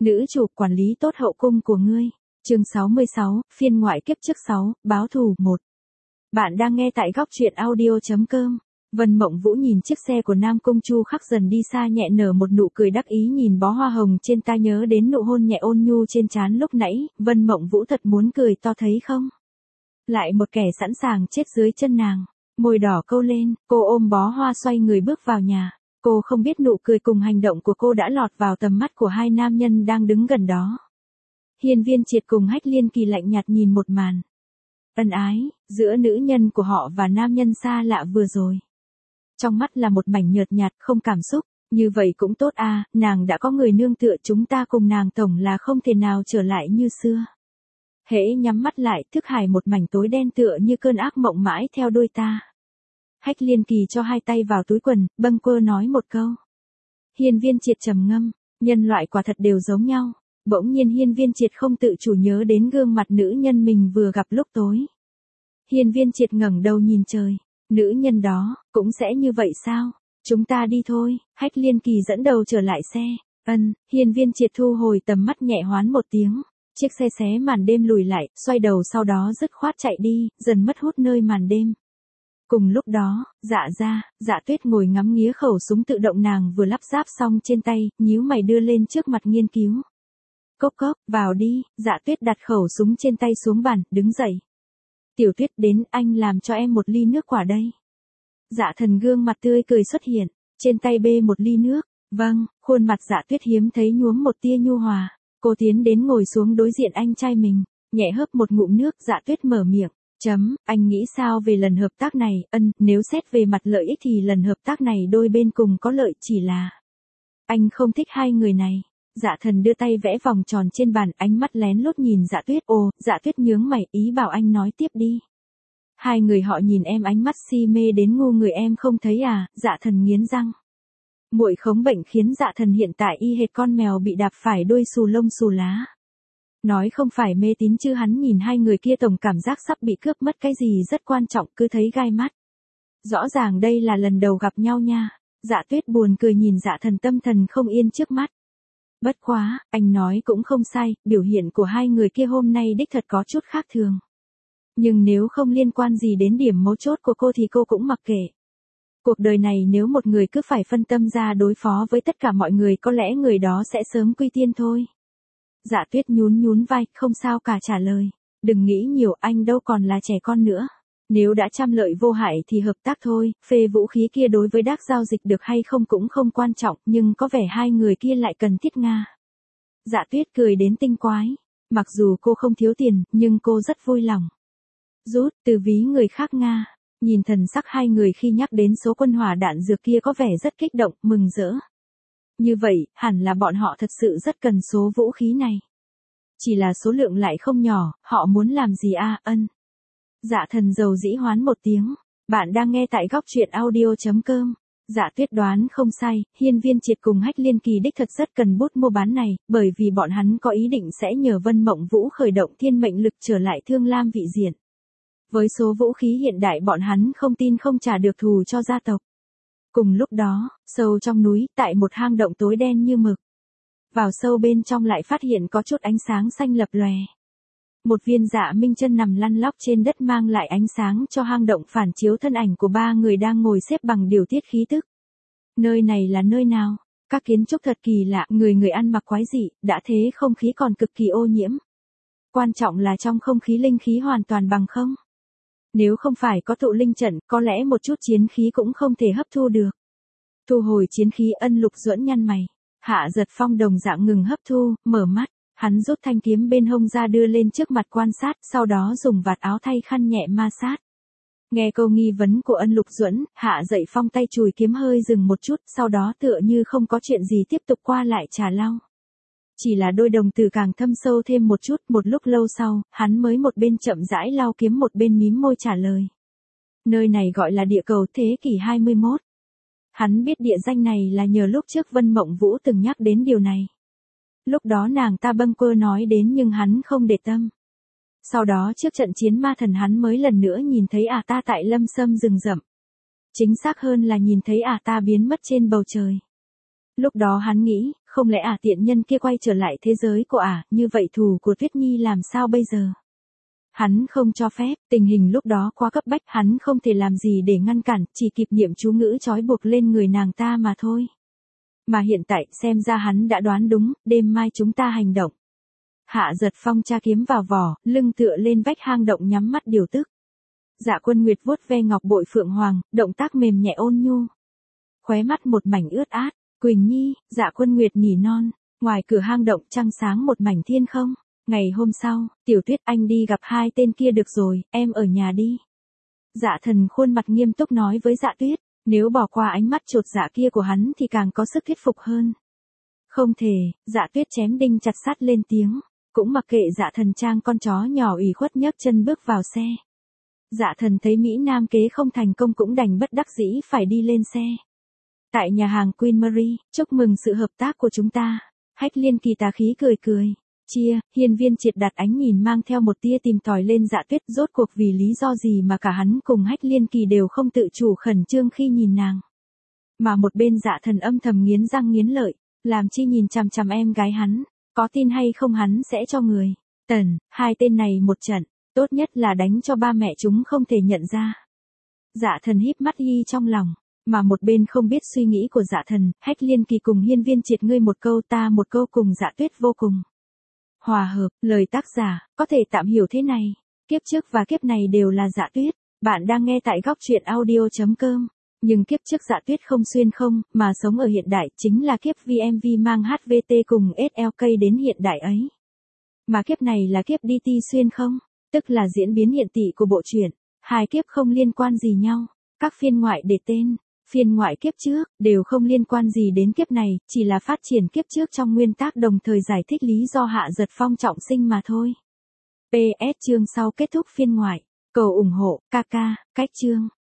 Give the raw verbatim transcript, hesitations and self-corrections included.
Nữ chủ quản lý tốt hậu cung của ngươi. Chương sáu mươi sáu, phiên ngoại kiếp trước sáu, báo thù một. Bạn đang nghe tại góc truyện audio chấm com. Vân Mộng Vũ nhìn chiếc xe của Nam Cung Chu khắc dần đi xa nhẹ nở một nụ cười đắc ý nhìn bó hoa hồng trên tai nhớ đến nụ hôn nhẹ ôn nhu trên trán lúc nãy, Vân Mộng Vũ thật muốn cười to thấy không? Lại một kẻ sẵn sàng chết dưới chân nàng, môi đỏ câu lên, cô ôm bó hoa xoay người bước vào nhà. Cô không biết nụ cười cùng hành động của cô đã lọt vào tầm mắt của hai nam nhân đang đứng gần đó. Hiên Viên Triệt cùng Hách Liên Kỳ lạnh nhạt nhìn một màn ân ái giữa nữ nhân của họ và nam nhân xa lạ vừa rồi. Trong mắt là một mảnh nhợt nhạt không cảm xúc, như vậy cũng tốt à, nàng đã có người nương tựa, chúng ta cùng nàng tổng là không thể nào trở lại như xưa. Hễ nhắm mắt lại, thức hải một mảnh tối đen tựa như cơn ác mộng mãi theo đuôi ta. Hách Liên Kỳ cho hai tay vào túi quần, bâng quơ nói một câu. Hiên Viên Triệt trầm ngâm, nhân loại quả thật đều giống nhau. Bỗng nhiên Hiên Viên Triệt không tự chủ nhớ đến gương mặt nữ nhân mình vừa gặp lúc tối. Hiên Viên Triệt ngẩng đầu nhìn trời, nữ nhân đó, cũng sẽ như vậy sao? Chúng ta đi thôi. Hách Liên Kỳ dẫn đầu trở lại xe. Ân, Hiên Viên Triệt thu hồi tầm mắt nhẹ hoán một tiếng. Chiếc xe xé màn đêm lùi lại, xoay đầu sau đó dứt khoát chạy đi, dần mất hút nơi màn đêm. Cùng lúc đó, Dạ Gia, Dạ Tuyết ngồi ngắm nghía khẩu súng tự động nàng vừa lắp ráp xong trên tay, nhíu mày đưa lên trước mặt nghiên cứu. Cốc cốc, vào đi. Dạ Tuyết đặt khẩu súng trên tay xuống bàn, đứng dậy. Tiểu Tuyết đến, anh làm cho em một ly nước quả đây. Dạ Thần gương mặt tươi cười xuất hiện, trên tay bê một ly nước. Vâng, khuôn mặt Dạ Tuyết hiếm thấy nhuốm một tia nhu hòa. Cô tiến đến ngồi xuống đối diện anh trai mình, nhẹ hớp một ngụm nước. Dạ Tuyết mở miệng. Chấm, anh nghĩ sao về lần hợp tác này? Ân, nếu xét về mặt lợi ích thì lần hợp tác này đôi bên cùng có lợi, chỉ là anh không thích hai người này. Dạ Thần đưa tay vẽ vòng tròn trên bàn, ánh mắt lén lút nhìn Dạ Tuyết. Ồ, Dạ Tuyết nhướng mày, ý bảo anh nói tiếp đi. Hai người họ nhìn em ánh mắt si mê đến ngu người em không thấy à? Dạ Thần nghiến răng. Muội khống bệnh khiến Dạ Thần hiện tại y hệt con mèo bị đạp phải đuôi xù lông xù lá. Nói không phải mê tín chứ hắn nhìn hai người kia tổng cảm giác sắp bị cướp mất cái gì rất quan trọng, cứ thấy gai mắt. Rõ ràng đây là lần đầu gặp nhau nha. Dạ Tuyết buồn cười nhìn Dạ Thần tâm thần không yên trước mắt. Bất quá, anh nói cũng không sai, biểu hiện của hai người kia hôm nay đích thật có chút khác thường. Nhưng nếu không liên quan gì đến điểm mấu chốt của cô thì cô cũng mặc kệ. Cuộc đời này nếu một người cứ phải phân tâm ra đối phó với tất cả mọi người có lẽ người đó sẽ sớm quy tiên thôi. Dạ Tuyết nhún nhún vai, không sao cả trả lời. Đừng nghĩ nhiều, anh đâu còn là trẻ con nữa. Nếu đã trăm lợi vô hại thì hợp tác thôi, phê vũ khí kia đối với đác giao dịch được hay không cũng không quan trọng, nhưng có vẻ hai người kia lại cần thiết Nga. Dạ Tuyết cười đến tinh quái. Mặc dù cô không thiếu tiền, nhưng cô rất vui lòng rút từ ví người khác Nga. Nhìn thần sắc hai người khi nhắc đến số quân hỏa đạn dược kia có vẻ rất kích động, mừng rỡ. Như vậy, hẳn là bọn họ thật sự rất cần số vũ khí này. Chỉ là số lượng lại không nhỏ, họ muốn làm gì a? Ân. Dạ Thần dầu dĩ hoán một tiếng. Bạn đang nghe tại góc truyện audio chấm com. Dạ Tuyết đoán không sai, Hiên Viên Triệt cùng Hách Liên Kỳ đích thật rất cần bút mua bán này, bởi vì bọn hắn có ý định sẽ nhờ Vân Mộng Vũ khởi động thiên mệnh lực trở lại Thương Lam vị diện. Với số vũ khí hiện đại bọn hắn không tin không trả được thù cho gia tộc. Cùng lúc đó, sâu trong núi, tại một hang động tối đen như mực. Vào sâu bên trong lại phát hiện có chút ánh sáng xanh lập lòe. Một viên Dạ Minh chân nằm lăn lóc trên đất mang lại ánh sáng cho hang động phản chiếu thân ảnh của ba người đang ngồi xếp bằng điều tiết khí tức. Nơi này là nơi nào? Các kiến trúc thật kỳ lạ, người người ăn mặc quái dị, đã thế không khí còn cực kỳ ô nhiễm. Quan trọng là trong không khí linh khí hoàn toàn bằng không. Nếu không phải có tụ linh trận, có lẽ một chút chiến khí cũng không thể hấp thu được. Thu hồi chiến khí, Ân Lục duẫn nhăn mày. Hạ Giật Phong đồng dạng ngừng hấp thu, mở mắt, hắn rút thanh kiếm bên hông ra đưa lên trước mặt quan sát, sau đó dùng vạt áo thay khăn nhẹ ma sát. Nghe câu nghi vấn của Ân Lục duẫn, Hạ Giật Phong tay chùi kiếm hơi dừng một chút, sau đó tựa như không có chuyện gì tiếp tục qua lại trà lau. Chỉ là đôi đồng tử càng thâm sâu thêm một chút, một lúc lâu sau, hắn mới một bên chậm rãi lau kiếm một bên mím môi trả lời. Nơi này gọi là địa cầu thế kỷ hai mươi mốt. Hắn biết địa danh này là nhờ lúc trước Vân Mộng Vũ từng nhắc đến điều này. Lúc đó nàng ta bâng quơ nói đến nhưng hắn không để tâm. Sau đó trước trận chiến ma thần hắn mới lần nữa nhìn thấy ả ta tại lâm sâm rừng rậm. Chính xác hơn là nhìn thấy ả ta biến mất trên bầu trời. Lúc đó hắn nghĩ, không lẽ à tiện nhân kia quay trở lại thế giới của à, như vậy thù của Tuyết Nhi làm sao bây giờ? Hắn không cho phép, tình hình lúc đó quá cấp bách, hắn không thể làm gì để ngăn cản, chỉ kịp niệm chú ngữ trói buộc lên người nàng ta mà thôi. Mà hiện tại, xem ra hắn đã đoán đúng, đêm mai chúng ta hành động. Hạ Giật Phong tra kiếm vào vỏ, lưng tựa lên vách hang động nhắm mắt điều tức. Dạ Quân Nguyệt vuốt ve ngọc bội phượng hoàng, động tác mềm nhẹ ôn nhu. Khóe mắt một mảnh ướt át, Quỳnh Nhi, Dạ Quân Nguyệt nỉ non, ngoài cửa hang động trăng sáng một mảnh thiên không. Ngày hôm sau, Tiểu Tuyết anh đi gặp hai tên kia được rồi, em ở nhà đi. Dạ Thần khuôn mặt nghiêm túc nói với Dạ Tuyết, nếu bỏ qua ánh mắt chột dạ kia của hắn thì càng có sức thuyết phục hơn. Không thể, Dạ Tuyết chém đinh chặt sắt lên tiếng, cũng mặc kệ Dạ Thần trang con chó nhỏ ủy khuất nhấc chân bước vào xe. Dạ Thần thấy Mỹ Nam kế không thành công cũng đành bất đắc dĩ phải đi lên xe. Tại nhà hàng Queen Mary, chúc mừng sự hợp tác của chúng ta. Hách Liên Kỳ tà khí cười cười. Chia, Hiên Viên Triệt đặt ánh nhìn mang theo một tia tìm tòi lên Dạ Tuyết, rốt cuộc vì lý do gì mà cả hắn cùng Hách Liên Kỳ đều không tự chủ khẩn trương khi nhìn nàng. Mà một bên Dạ Thần âm thầm nghiến răng nghiến lợi, làm chi nhìn chằm chằm em gái hắn, có tin hay không hắn sẽ cho người. Tần, hai tên này một trận, tốt nhất là đánh cho ba mẹ chúng không thể nhận ra. Dạ Thần híp mắt ghi trong lòng. Mà một bên không biết suy nghĩ của Dạ Thần, Hách Liên Kỳ cùng Hiên Viên Triệt ngươi một câu ta một câu cùng Dạ Tuyết vô cùng hòa hợp. Lời tác giả có thể tạm hiểu thế này, kiếp trước và kiếp này đều là Dạ Tuyết. Bạn đang nghe tại góc truyện audio chấm com. Nhưng kiếp trước Dạ Tuyết không xuyên không, mà sống ở hiện đại, chính là kiếp vê em vê mang hát vê tê cùng ét lờ ca đến hiện đại ấy. Mà kiếp này là kiếp đê tê xuyên không, tức là diễn biến hiện tỷ của bộ truyện. Hai kiếp không liên quan gì nhau, các phiên ngoại để tên. Phiên ngoại kiếp trước, đều không liên quan gì đến kiếp này, chỉ là phát triển kiếp trước trong nguyên tác đồng thời giải thích lý do Hạ Giật Phong trọng sinh mà thôi. pê ét chương sau kết thúc phiên ngoại. Cầu ủng hộ, ca ca, cách chương.